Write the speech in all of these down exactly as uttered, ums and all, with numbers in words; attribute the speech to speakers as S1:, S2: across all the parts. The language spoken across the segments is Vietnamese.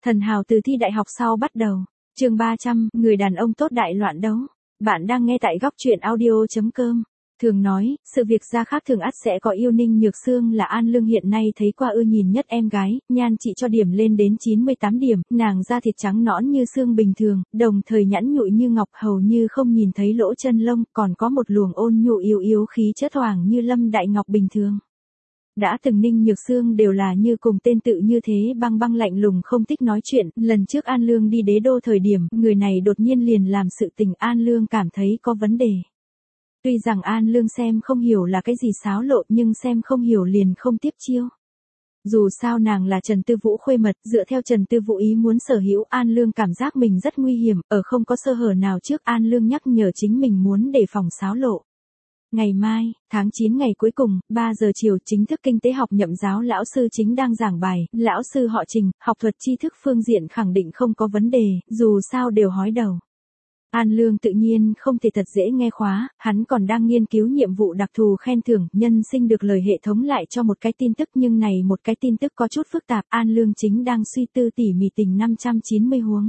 S1: Thần hào từ thi đại học sau bắt đầu. Chương ba trăm, người đàn ông tốt đại loạn đấu. Bạn đang nghe tại góc truyện audio chấm com. Thường nói, sự việc ra khác thường ắt sẽ có yêu. Ninh Nhược Sương là An Lương hiện nay thấy qua ưa nhìn nhất em gái, nhan trị cho điểm lên đến chín mươi tám điểm, nàng da thịt trắng nõn như xương bình thường, đồng thời nhẵn nhụi như ngọc, hầu như không nhìn thấy lỗ chân lông, còn có một luồng ôn nhu yếu yếu khí chất thoảng như Lâm Đại Ngọc bình thường. Đã từng Ninh Nhược Sương đều là như cùng tên tự như thế, băng băng lạnh lùng không thích nói chuyện. Lần trước An Lương đi đế đô thời điểm, người này đột nhiên liền làm sự tình, An Lương cảm thấy có vấn đề. Tuy rằng An Lương xem không hiểu là cái gì xáo lộ, nhưng xem không hiểu liền không tiếp chiêu. Dù sao nàng là Trần Tư Vũ khuê mật, dựa theo Trần Tư Vũ ý muốn sở hữu, An Lương cảm giác mình rất nguy hiểm, ở không có sơ hở nào trước An Lương nhắc nhở chính mình muốn đề phòng xáo lộ. Ngày mai, tháng chín ngày cuối cùng, ba giờ chiều, chính thức kinh tế học nhậm giáo lão sư chính đang giảng bài, lão sư họ Trình, học thuật tri thức phương diện khẳng định không có vấn đề, dù sao đều hói đầu. An Lương tự nhiên không thể thật dễ nghe khóa, hắn còn đang nghiên cứu nhiệm vụ đặc thù khen thưởng, nhân sinh được lời hệ thống lại cho một cái tin tức, nhưng này một cái tin tức có chút phức tạp, An Lương chính đang suy tư tỉ mỉ tình năm trăm chín mươi huống.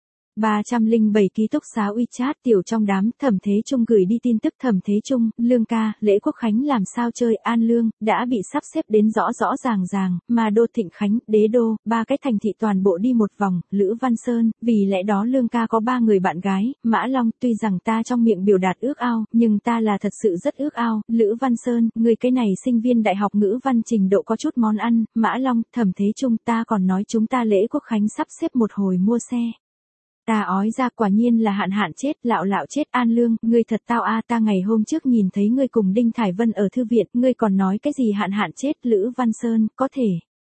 S1: ba trăm lẻ bảy ký túc xá WeChat tiểu trong đám, Thẩm Thế Trung gửi đi tin tức. Thẩm Thế Trung, Lương ca, lễ Quốc Khánh làm sao chơi? An Lương, đã bị sắp xếp đến rõ rõ ràng ràng, mà Đô Thịnh Khánh, Đế Đô, ba cái thành thị toàn bộ đi một vòng, Lữ Văn Sơn, vì lẽ đó Lương ca có ba người bạn gái, Mã Long, tuy rằng ta trong miệng biểu đạt ước ao, nhưng ta là thật sự rất ước ao, Lữ Văn Sơn, người cái này sinh viên đại học ngữ văn trình độ có chút món ăn, Mã Long, Thẩm Thế Trung, ta còn nói chúng ta lễ Quốc Khánh sắp xếp một hồi mua xe. Ta ói ra, quả nhiên là hạn hạn chết, lạo lạo chết. An Lương, ngươi thật tao a, ta ngày hôm trước nhìn thấy ngươi cùng Đinh Thải Vân ở thư viện, ngươi còn nói cái gì hạn hạn chết? Lữ Văn Sơn, có thể.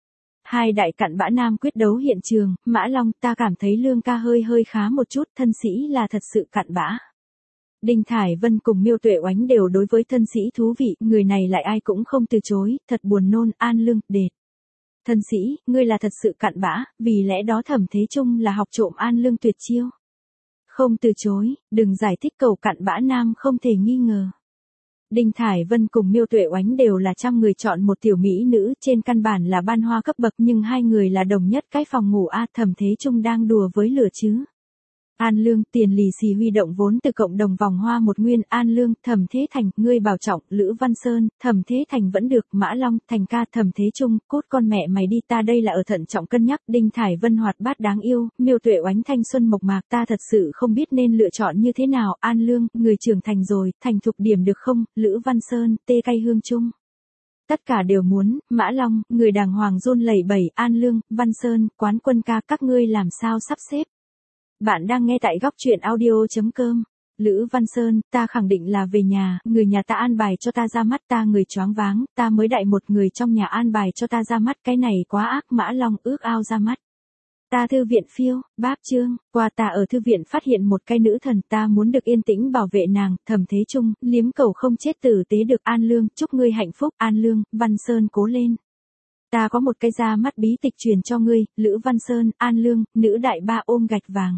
S1: Hai đại cặn bã nam quyết đấu hiện trường, Mã Long, ta cảm thấy Lương ca hơi hơi khá một chút, thân sĩ là thật sự cặn bã. Đinh Thải Vân cùng Miêu Tuệ Oánh đều đối với thân sĩ thú vị, người này lại ai cũng không từ chối, thật buồn nôn. An Lương, đệt. Thân sĩ, ngươi là thật sự cặn bã, vì lẽ đó Thẩm Thế Trung là học trộm An Lương tuyệt chiêu. Không từ chối, đừng giải thích, cầu cặn bã nam không thể nghi ngờ. Đinh Thải Vân cùng Miêu Tuệ Oánh đều là trăm người chọn một tiểu mỹ nữ, trên căn bản là ban hoa cấp bậc, nhưng hai người là đồng nhất cái phòng ngủ a. Thẩm Thế Trung đang đùa với lửa chứ. An Lương, tiền lì xì huy động vốn từ cộng đồng vòng hoa một nguyên. An Lương, Thẩm Thế Thành, ngươi bảo trọng. Lữ Văn Sơn, Thẩm Thế Thành vẫn được. Mã Long, Thành ca. Thẩm Thế Trung, cút con mẹ mày đi, ta đây là ở thận trọng cân nhắc. Đinh Thải Vân hoạt bát đáng yêu, Miêu Tuệ Oánh thanh xuân mộc mạc, ta thật sự không biết nên lựa chọn như thế nào. An Lương, người trưởng thành rồi, thành thục điểm được không? Lữ Văn Sơn, tê cay hương chung. Tất cả đều muốn. Mã Long, người đàng hoàng run lẩy bẩy. An Lương, Văn Sơn, quán quân ca, các ngươi làm sao sắp xếp? Bạn đang nghe tại góc truyện audio chấm com. Lữ Văn Sơn, ta khẳng định là về nhà, người nhà ta an bài cho ta ra mắt, ta người choáng váng, ta mới đại một người trong nhà an bài cho ta ra mắt, cái này quá ác. Mã Long, ước ao ra mắt. Ta thư viện phiêu, báp trương, qua ta ở thư viện phát hiện một cái nữ thần, ta muốn được yên tĩnh bảo vệ nàng. Thẩm Thế Trung, liếm cầu không chết tử tế được. An Lương, chúc ngươi hạnh phúc. An Lương, Văn Sơn cố lên. Ta có một cái ra mắt bí tịch truyền cho ngươi. Lữ Văn Sơn, An Lương, nữ đại ba ôm gạch vàng.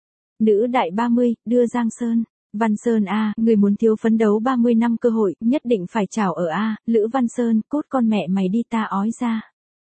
S1: Nữ đại ba mươi, đưa Giang Sơn. Văn Sơn a, người muốn thiếu phấn đấu ba mươi năm cơ hội, nhất định phải chảo ở a. Lữ Văn Sơn, cốt con mẹ mày đi, ta ói ra.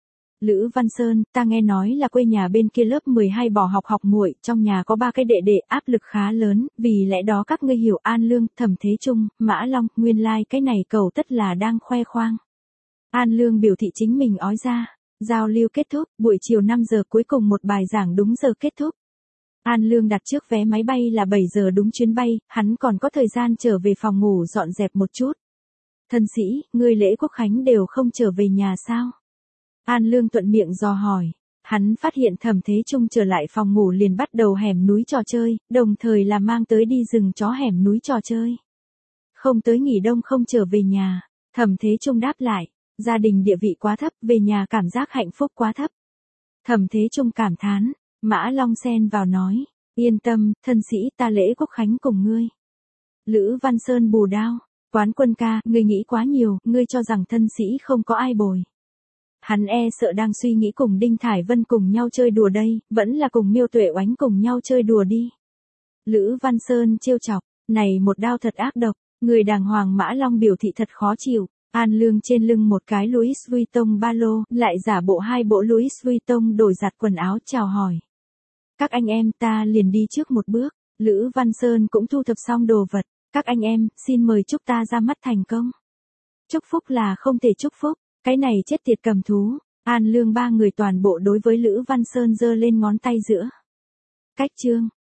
S1: Lữ Văn Sơn, ta nghe nói là quê nhà bên kia lớp mười hai bỏ học học muội, trong nhà có ba cái đệ đệ, áp lực khá lớn, vì lẽ đó các ngươi hiểu. An Lương, Thẩm Thế Trung, Mã Long, nguyên lai like cái này cầu tất là đang khoe khoang. An Lương biểu thị chính mình ói ra. Giao lưu kết thúc, buổi chiều năm giờ cuối cùng một bài giảng đúng giờ kết thúc. An Lương đặt trước vé máy bay là bảy giờ đúng chuyến bay, hắn còn có thời gian trở về phòng ngủ dọn dẹp một chút. Thân sĩ, ngươi lễ Quốc Khánh đều không trở về nhà sao? An Lương thuận miệng dò hỏi. Hắn phát hiện Thẩm Thế Trung trở lại phòng ngủ liền bắt đầu hẻm núi trò chơi, đồng thời là mang tới đi rừng chó hẻm núi trò chơi. Không tới nghỉ đông không trở về nhà. Thẩm Thế Trung đáp lại, gia đình địa vị quá thấp, về nhà cảm giác hạnh phúc quá thấp. Thẩm Thế Trung cảm thán. Mã Long xen vào nói, yên tâm, thân sĩ, ta lễ Quốc Khánh cùng ngươi. Lữ Văn Sơn bù đao, quán quân ca, ngươi nghĩ quá nhiều, ngươi cho rằng thân sĩ không có ai bồi. Hắn e sợ đang suy nghĩ cùng Đinh Thải Vân cùng nhau chơi đùa đây, vẫn là cùng Miêu Tuệ Oánh cùng nhau chơi đùa đi. Lữ Văn Sơn trêu chọc, này một đao thật ác độc, người đàng hoàng. Mã Long biểu thị thật khó chịu. An Lương trên lưng một cái Louis Vuitton ba lô, lại giả bộ hai bộ Louis Vuitton đổi giặt quần áo chào hỏi. Các anh em ta liền đi trước một bước, Lữ Văn Sơn cũng thu thập xong đồ vật. Các anh em, xin mời chúc ta ra mắt thành công. Chúc phúc là không thể chúc phúc, cái này chết tiệt cầm thú. An Lương ba người toàn bộ đối với Lữ Văn Sơn giơ lên ngón tay giữa. Cách chương.